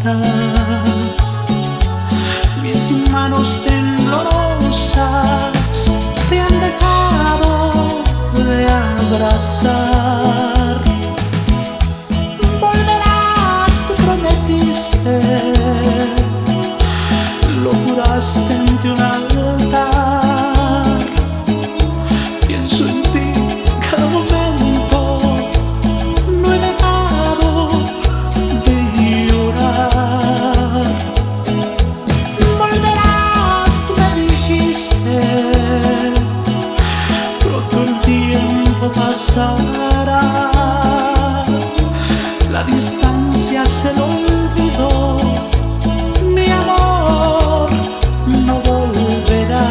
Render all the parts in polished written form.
mis manos temblorosas te han dejado de abrazar. Volverás, tú prometiste, lo juraste ante un altar. Pienso en ti cada momento, no he dejado de llorar. Volverás, tú me dijiste, pronto el tiempo pasará, la distancia se lo olvidó, mi amor no volverá.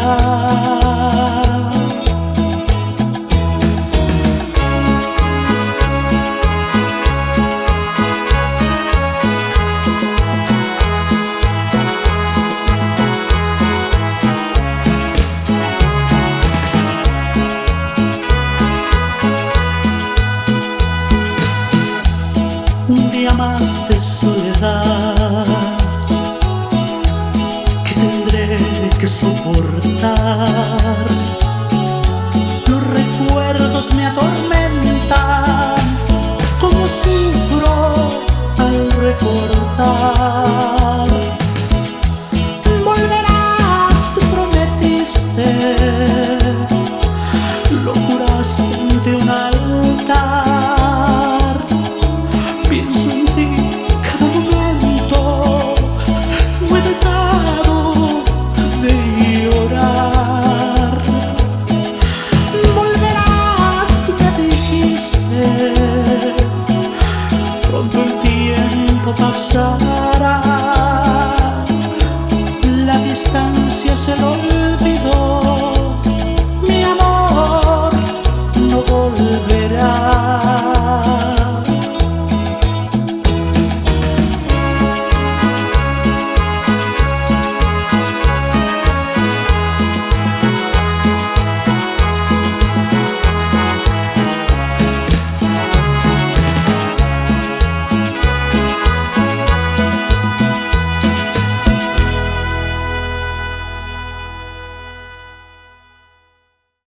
Un día más de soledad que tendré que soportar. Los recuerdos me atormentan, como sufro al recordar.